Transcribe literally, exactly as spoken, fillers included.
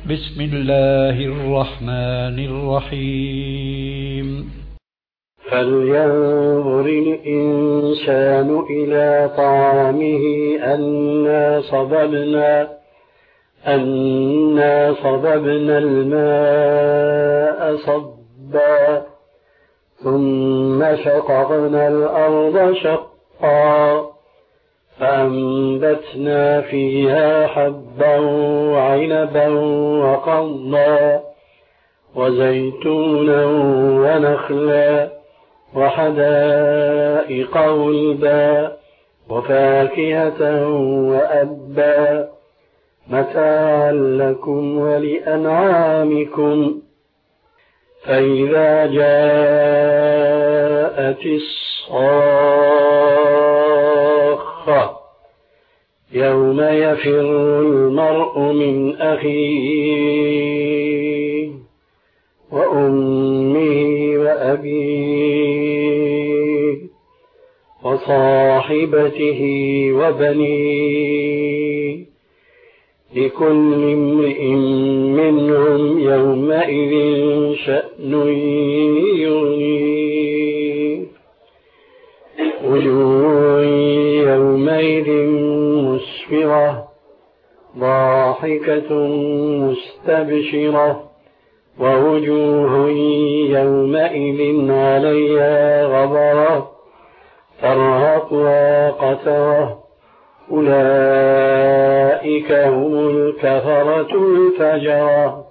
بسم الله الرحمن الرحيم. فلينظر الإنسان إلى طعامه أنا صببنا أنا صببنا الماء صبا ثم شققنا الأرض شقا فأنبتنا فيها حبا وعنبا وقضبا وزيتونا ونخلا وحدائق غلبا وفاكهة وأبا متاعا لكم ولأنعامكم. فإذا جاءت الصاخة يوم يفر المرء من أخيه وأمه وأبيه وصاحبته وبنيه لكل امرئ منهم يومئذ شأن يغنيه وجوه يومئذ مسفرة ضاحكة مستبشرة ووجوه يومئذ عليها غبرة ترهقها قترة أولئك هم الكفرة الفجرة.